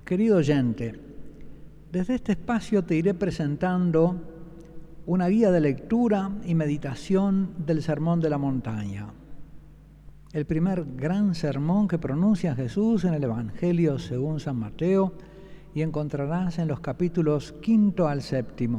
Querido oyente, desde este espacio te iré presentando una guía de lectura y meditación del Sermón de la Montaña, el primer gran sermón que pronuncia Jesús en el Evangelio según San Mateo, y encontrarás en los capítulos 5 al 7.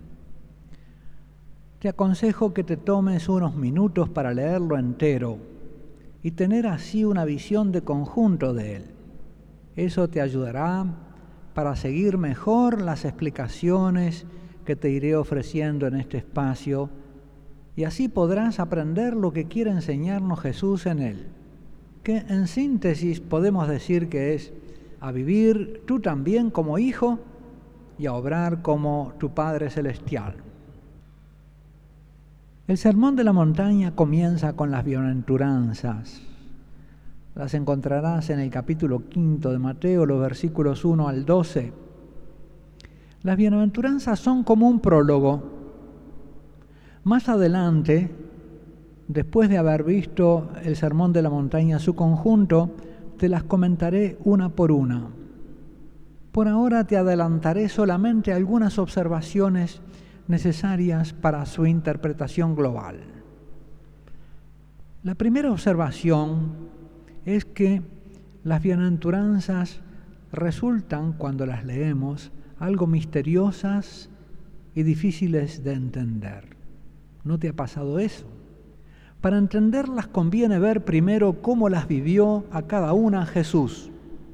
Te aconsejo que te tomes unos minutos para leerlo entero y tener así una visión de conjunto de él. Eso te ayudará para seguir mejor las explicaciones que te iré ofreciendo en este espacio, y así podrás aprender lo que quiere enseñarnos Jesús en él, que en síntesis podemos decir que es a vivir tú también como hijo y a obrar como tu Padre Celestial. El Sermón de la Montaña comienza con las bienaventuranzas. Las encontrarás en el capítulo 5 de Mateo, los versículos 1 al 12. Las bienaventuranzas son como un prólogo. Más adelante, después de haber visto el Sermón de la Montaña en su conjunto, te las comentaré una por una. Por ahora te adelantaré solamente algunas observaciones necesarias para su interpretación global. La primera observación es que las bienaventuranzas resultan, cuando las leemos, algo misteriosas y difíciles de entender. ¿No te ha pasado eso? Para entenderlas conviene ver primero cómo las vivió a cada una Jesús.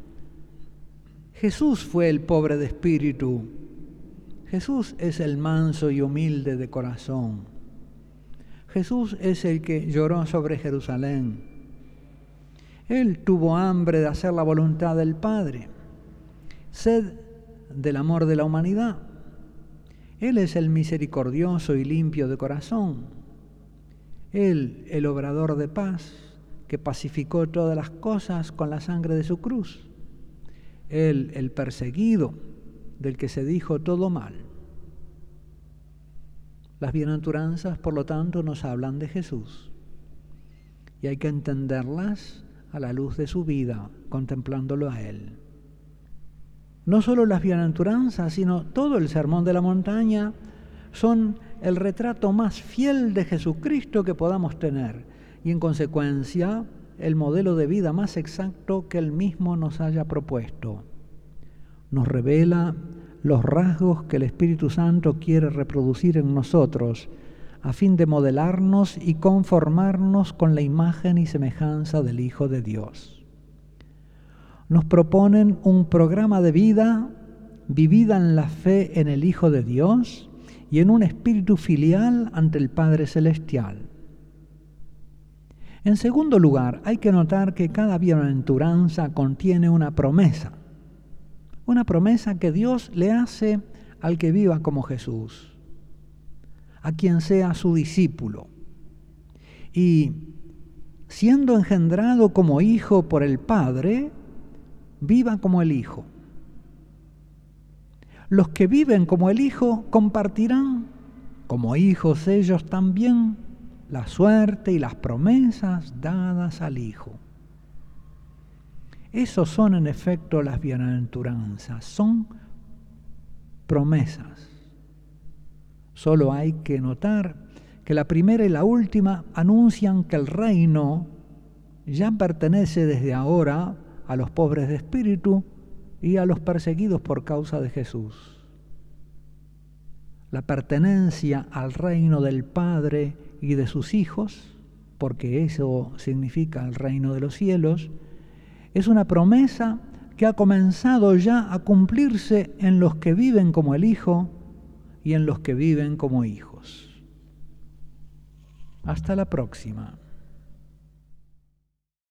Jesús fue el pobre de espíritu. Jesús es el manso y humilde de corazón. Jesús es el que lloró sobre Jerusalén. Él tuvo hambre de hacer la voluntad del Padre, sed del amor de la humanidad. Él es el misericordioso y limpio de corazón. Él, el obrador de paz, que pacificó todas las cosas con la sangre de su cruz. Él, el perseguido, del que se dijo todo mal. Las bienaventuranzas, por lo tanto, nos hablan de Jesús, y hay que entenderlas a la luz de su vida, contemplándolo a Él. No solo las bienaventuranzas, sino todo el Sermón de la Montaña son el retrato más fiel de Jesucristo que podamos tener, y en consecuencia el modelo de vida más exacto que Él mismo nos haya propuesto. Nos revela los rasgos que el Espíritu Santo quiere reproducir en nosotros, a fin de modelarnos y conformarnos con la imagen y semejanza del Hijo de Dios. Nos proponen un programa de vida vivida en la fe en el Hijo de Dios y en un espíritu filial ante el Padre Celestial. En segundo lugar, hay que notar que cada bienaventuranza contiene una promesa que Dios le hace al que viva como Jesús, a quien sea su discípulo, y siendo engendrado como hijo por el Padre, viva como el Hijo. Los que viven como el Hijo compartirán, como hijos ellos también, la suerte y las promesas dadas al Hijo. Esos son en efecto las bienaventuranzas, son promesas. Solo hay que notar que la primera y la última anuncian que el reino ya pertenece desde ahora a los pobres de espíritu y a los perseguidos por causa de Jesús. La pertenencia al reino del Padre y de sus hijos, porque eso significa el reino de los cielos, es una promesa que ha comenzado ya a cumplirse en los que viven como el Hijo y en los que viven como hijos. Hasta la próxima.